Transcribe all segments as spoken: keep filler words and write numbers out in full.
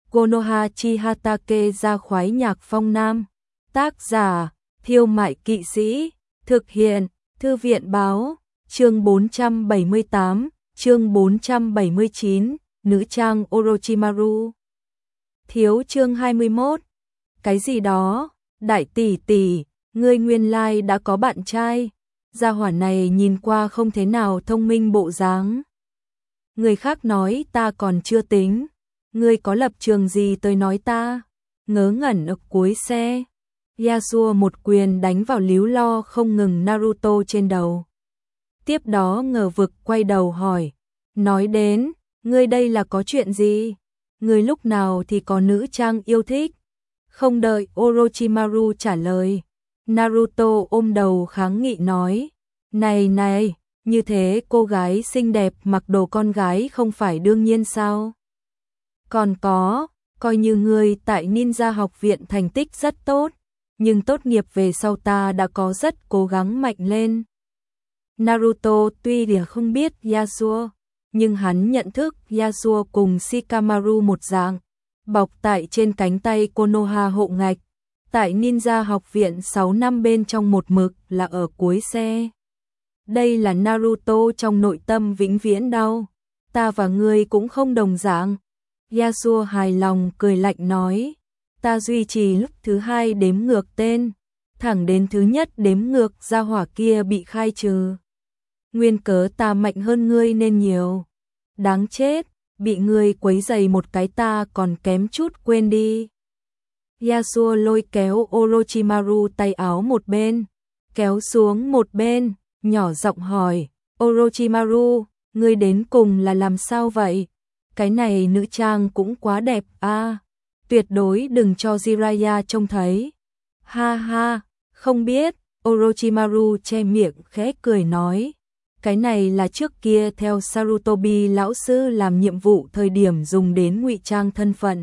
Konoha Chihatake ra khoái nhạc phong nam. Tác giả, Thiêu Mại Kỵ Sĩ. Thực hiện, Thư viện Báo. Chương bốn trăm bảy mươi tám, chương bốn trăm bảy mươi chín, nữ trang Orochimaru. Thiếu chương hai mươi mốt. Cái gì đó, đại tỷ tỷ, ngươi nguyên lai đã có bạn trai. Gia hỏa này nhìn qua không thế nào thông minh bộ dáng. Người khác nói ta còn chưa tính. Ngươi có lập trường gì tới nói ta? Ngớ ngẩn ở cuối xe. Yasuo một quyền đánh vào líu lo không ngừng Naruto trên đầu. Tiếp đó ngờ vực quay đầu hỏi. Nói đến, ngươi đây là có chuyện gì? Ngươi lúc nào thì có nữ trang yêu thích? Không đợi Orochimaru trả lời. Naruto ôm đầu kháng nghị nói. Này này, như thế cô gái xinh đẹp mặc đồ con gái không phải đương nhiên sao? Còn có, coi như ngươi tại ninja học viện thành tích rất tốt, nhưng tốt nghiệp về sau ta đã có rất cố gắng mạnh lên. Naruto tuy là không biết Yasuo, nhưng hắn nhận thức Yasuo cùng Shikamaru một dạng, bọc tại trên cánh tay Konoha hộ ngạch, tại ninja học viện sáu năm bên trong một mực là ở cuối xe. Đây là Naruto trong nội tâm vĩnh viễn đau, ta và ngươi cũng không đồng dạng. Yasuo hài lòng cười lạnh nói, ta duy trì lúc thứ hai đếm ngược tên, thẳng đến thứ nhất đếm ngược gia hỏa kia bị khai trừ. Nguyên cớ ta mạnh hơn ngươi nên nhiều. Đáng chết, bị ngươi quấy giày một cái ta còn kém chút quên đi. Yasuo lôi kéo Orochimaru tay áo một bên, kéo xuống một bên, nhỏ giọng hỏi, Orochimaru, ngươi đến cùng là làm sao vậy? Cái này nữ trang cũng quá đẹp a, tuyệt đối đừng cho Jiraiya trông thấy. Ha ha, không biết, Orochimaru che miệng khẽ cười nói. Cái này là trước kia theo Sarutobi lão sư làm nhiệm vụ thời điểm dùng đến ngụy trang thân phận.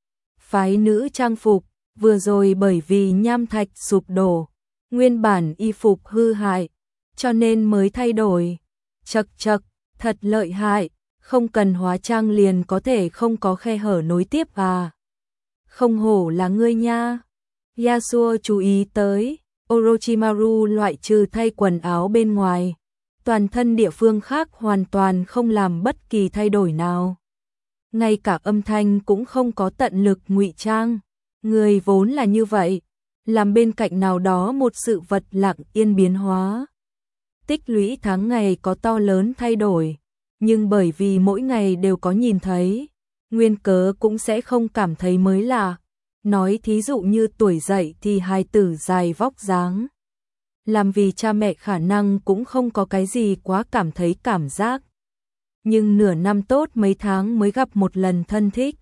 Phái nữ trang phục, vừa rồi bởi vì nham thạch sụp đổ, nguyên bản y phục hư hại, cho nên mới thay đổi. Chậc chậc, thật lợi hại, không cần hóa trang liền có thể không có khe hở nối tiếp à. Không hổ là ngươi nha. Yasuo chú ý tới, Orochimaru loại trừ thay quần áo bên ngoài, toàn thân địa phương khác hoàn toàn không làm bất kỳ thay đổi nào. Ngay cả âm thanh cũng không có tận lực ngụy trang. Người vốn là như vậy, làm bên cạnh nào đó một sự vật lặng yên biến hóa. Tích lũy tháng ngày có to lớn thay đổi, nhưng bởi vì mỗi ngày đều có nhìn thấy, nguyên cớ cũng sẽ không cảm thấy mới lạ. Nói thí dụ như tuổi dậy thì hài tử dài vóc dáng. Làm vì cha mẹ khả năng cũng không có cái gì quá cảm thấy cảm giác. Nhưng nửa năm tốt mấy tháng mới gặp một lần thân thích.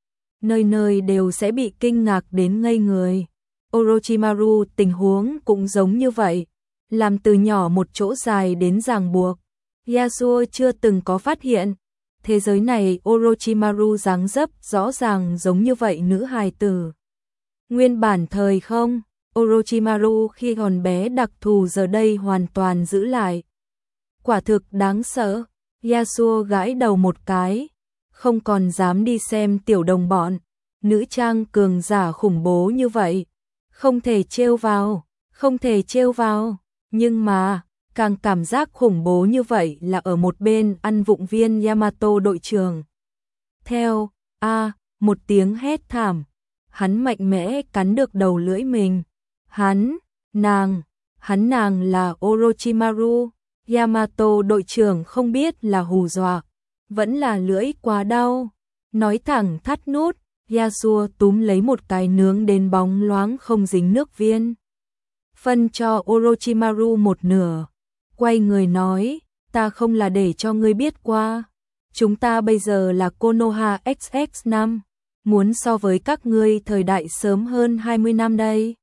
Nơi nơi đều sẽ bị kinh ngạc đến ngây người. Orochimaru tình huống cũng giống như vậy. Làm từ nhỏ một chỗ dài đến ràng buộc. Yasuo chưa từng có phát hiện. Thế giới này Orochimaru dáng dấp rõ ràng giống như vậy nữ hài tử. Nguyên bản thời không, Orochimaru khi còn bé đặc thù giờ đây hoàn toàn giữ lại. Quả thực đáng sợ. Yasuo gãi đầu một cái, không còn dám đi xem tiểu đồng bọn. Nữ trang cường giả khủng bố như vậy, không thể trêu vào, không thể trêu vào. Nhưng mà, càng cảm giác khủng bố như vậy là ở một bên ăn vụng viên Yamato đội trưởng. Theo, a một tiếng hét thảm, hắn mạnh mẽ cắn được đầu lưỡi mình. Hắn, nàng, hắn nàng là Orochimaru. Yamato đội trưởng không biết là hù dọa, vẫn là lưỡi quá đau. Nói thẳng thắt nút, Yasuo túm lấy một cái nướng đến bóng loáng không dính nước viên. Phân cho Orochimaru một nửa. Quay người nói, ta không là để cho ngươi biết qua. Chúng ta bây giờ là Konoha ích ích năm, muốn so với các ngươi thời đại sớm hơn hai mươi năm đây.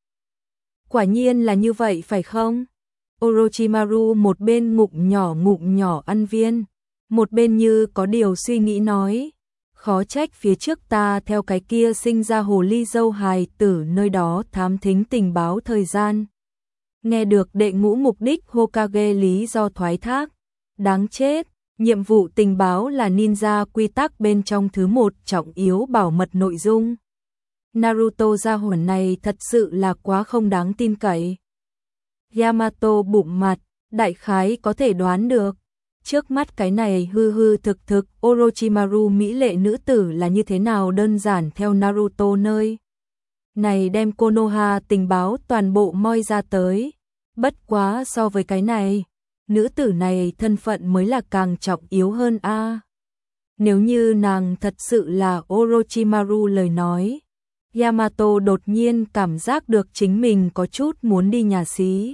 Quả nhiên là như vậy phải không? Orochimaru một bên ngụm nhỏ ngụm nhỏ ăn viên, một bên như có điều suy nghĩ nói, khó trách phía trước ta theo cái kia sinh ra hồ ly dâu hài tử nơi đó thám thính tình báo thời gian. Nghe được đệ ngũ mục đích Hokage lý do thoái thác, đáng chết, Nhiệm vụ tình báo là ninja quy tắc bên trong thứ một trọng yếu bảo mật nội dung. Naruto gia hỏa này thật sự là quá không đáng tin cậy. Yamato bụng mặt, đại khái có thể đoán được. Trước mắt cái này hư hư thực thực Orochimaru mỹ lệ nữ tử là như thế nào đơn giản theo Naruto nơi. Này đem Konoha tình báo toàn bộ moi ra tới. Bất quá so với cái này, nữ tử này thân phận mới là càng trọng yếu hơn a. À, nếu như nàng thật sự là Orochimaru lời nói, Yamato đột nhiên cảm giác được chính mình có chút muốn đi nhà xí.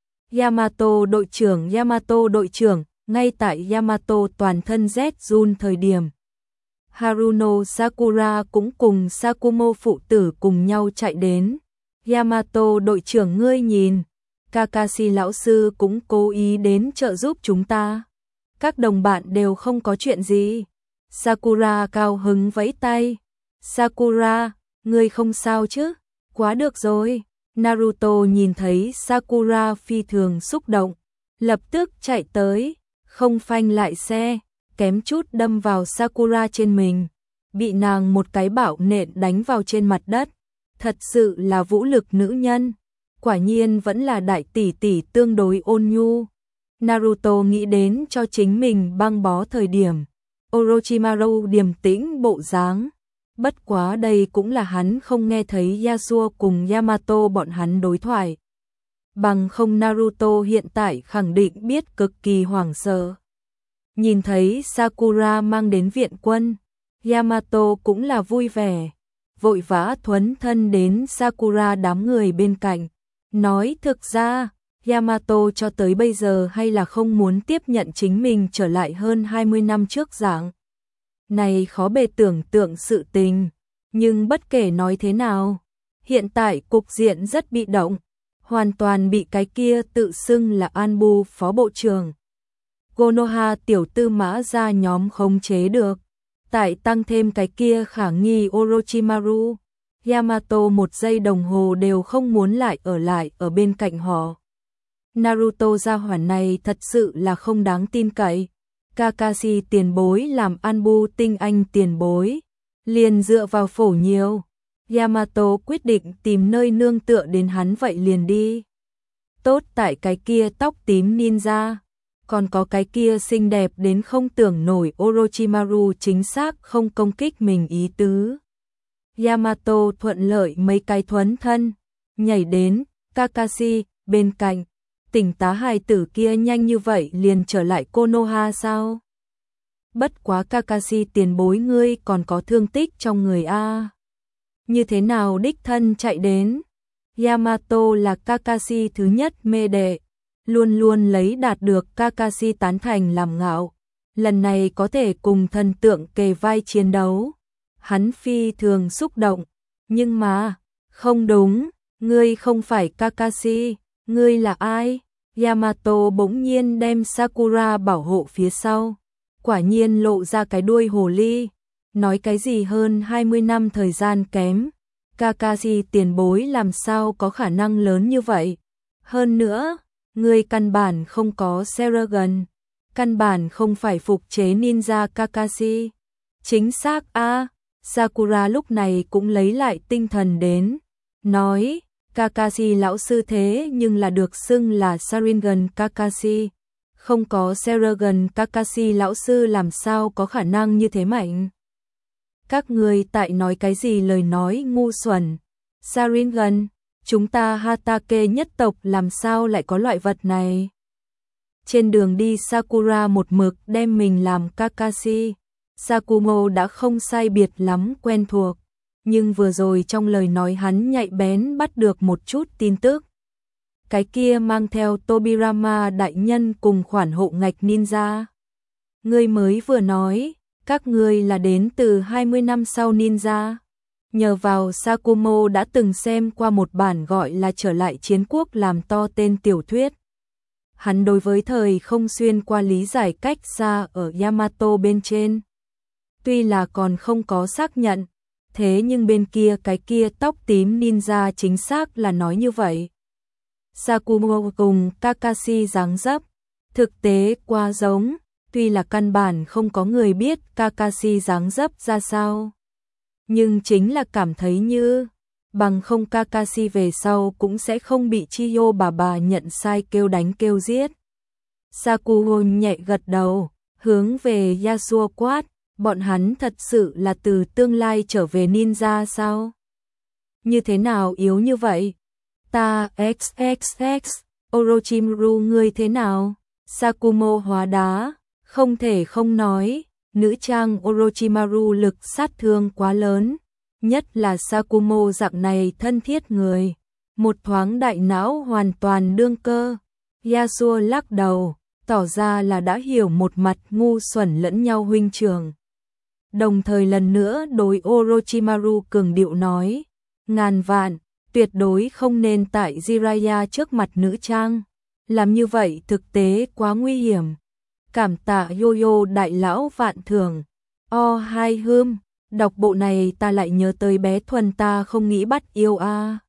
Yamato đội trưởng, Yamato đội trưởng, ngay tại Yamato toàn thân rét run thời điểm. Haruno Sakura cũng cùng Sakumo phụ tử cùng nhau chạy đến. Yamato đội trưởng ngươi nhìn, Kakashi lão sư cũng cố ý đến trợ giúp chúng ta. Các đồng bạn đều không có chuyện gì. Sakura cao hứng vẫy tay. Sakura, ngươi không sao chứ? Quá được rồi. Naruto nhìn thấy Sakura phi thường xúc động, lập tức chạy tới, không phanh lại xe, kém chút đâm vào Sakura trên mình, bị nàng một cái bạo nện đánh vào trên mặt đất. Thật sự là vũ lực nữ nhân, quả nhiên vẫn là đại tỷ tỷ tương đối ôn nhu. Naruto nghĩ đến cho chính mình băng bó thời điểm, Orochimaru điềm tĩnh bộ dáng. Bất quá đây cũng là hắn không nghe thấy Yasuo cùng Yamato bọn hắn đối thoại. Bằng không Naruto hiện tại khẳng định biết cực kỳ hoảng sợ. Nhìn thấy Sakura mang đến viện quân, Yamato cũng là vui vẻ, vội vã thuấn thân đến Sakura đám người bên cạnh. Nói thực ra, Yamato cho tới bây giờ hay là không muốn tiếp nhận chính mình trở lại hơn hai mươi năm trước dạng. Này khó bề tưởng tượng sự tình, nhưng bất kể nói thế nào, hiện tại cục diện rất bị động, hoàn toàn bị cái kia tự xưng là Anbu phó bộ trưởng Konoha tiểu tư mã ra nhóm khống chế được. Tại tăng thêm cái kia khả nghi Orochimaru, Yamato một giây đồng hồ đều không muốn lại ở lại ở bên cạnh họ. Naruto gia hỏa này thật sự là không đáng tin cậy. Kakashi tiền bối làm Anbu tinh anh tiền bối, liền dựa vào phổ nhiều. Yamato quyết định tìm nơi nương tựa đến hắn vậy liền đi. Tốt tại cái kia tóc tím ninja, còn có cái kia xinh đẹp đến không tưởng nổi Orochimaru chính xác không công kích mình ý tứ. Yamato thuận lợi mấy cái thuấn thân, nhảy đến Kakashi bên cạnh. Tỉnh tá hài tử kia nhanh như vậy liền trở lại Konoha sao? Bất quá Kakashi tiền bối ngươi còn có thương tích trong người a. Như thế nào đích thân chạy đến? Yamato là Kakashi thứ nhất mê đệ, luôn luôn lấy đạt được Kakashi tán thành làm ngạo. Lần này có thể cùng thần tượng kề vai chiến đấu, hắn phi thường xúc động. Nhưng mà, không đúng, ngươi không phải Kakashi, ngươi là ai? Yamato bỗng nhiên đem Sakura bảo hộ phía sau, quả nhiên lộ ra cái đuôi hồ ly, nói cái gì hơn hai mươi năm thời gian kém, Kakashi tiền bối làm sao có khả năng lớn như vậy, hơn nữa, người căn bản không có Sharingan, căn bản không phải phục chế ninja Kakashi, chính xác a. Sakura lúc này cũng lấy lại tinh thần đến, nói Kakashi lão sư thế nhưng là được xưng là Sharingan Kakashi, không có Sharingan Kakashi lão sư làm sao có khả năng như thế mạnh. Các người tại nói cái gì lời nói ngu xuẩn. Sharingan, chúng ta Hatake nhất tộc làm sao lại có loại vật này. Trên đường đi Sakura một mực đem mình làm Kakashi, Sakumo đã không sai biệt lắm quen thuộc. Nhưng vừa rồi trong lời nói hắn nhạy bén bắt được một chút tin tức. Cái kia mang theo Tobirama đại nhân cùng khoản hộ ngạch ninja. Ngươi mới vừa nói, các ngươi là đến từ hai mươi năm sau ninja. Nhờ vào Sakumo đã từng xem qua một bản gọi là Trở lại chiến quốc làm to tên tiểu thuyết. Hắn đối với thời không xuyên qua lý giải cách xa ở Yamato bên trên. Tuy là còn không có xác nhận, thế nhưng bên kia cái kia tóc tím ninja chính xác là nói như vậy. Sakumo cùng Kakashi dáng dấp, thực tế quá giống, tuy là căn bản không có người biết Kakashi dáng dấp ra sao. Nhưng chính là cảm thấy như, bằng không Kakashi về sau cũng sẽ không bị Chiyo bà bà nhận sai kêu đánh kêu giết. Sakuho nhẹ gật đầu, hướng về Yasuo quát, bọn hắn thật sự là từ tương lai trở về ninja sao? Như thế nào yếu như vậy? Ta xxx, Orochimaru ngươi thế nào? Sakumo hóa đá, không thể không nói, nữ trang Orochimaru lực sát thương quá lớn, nhất là Sakumo dạng này thân thiết người, một thoáng đại não hoàn toàn đương cơ. Yasuo lắc đầu, tỏ ra là đã hiểu một mặt ngu xuẩn lẫn nhau huynh trưởng. Đồng thời lần nữa đối Orochimaru cường điệu nói, ngàn vạn, tuyệt đối không nên tại Jiraiya trước mặt nữ trang, làm như vậy thực tế quá nguy hiểm. Cảm tạ Yoyo đại lão vạn thưởng. O hai hươm, đọc bộ này ta lại nhớ tới bé Thuần ta không nghĩ bắt yêu a.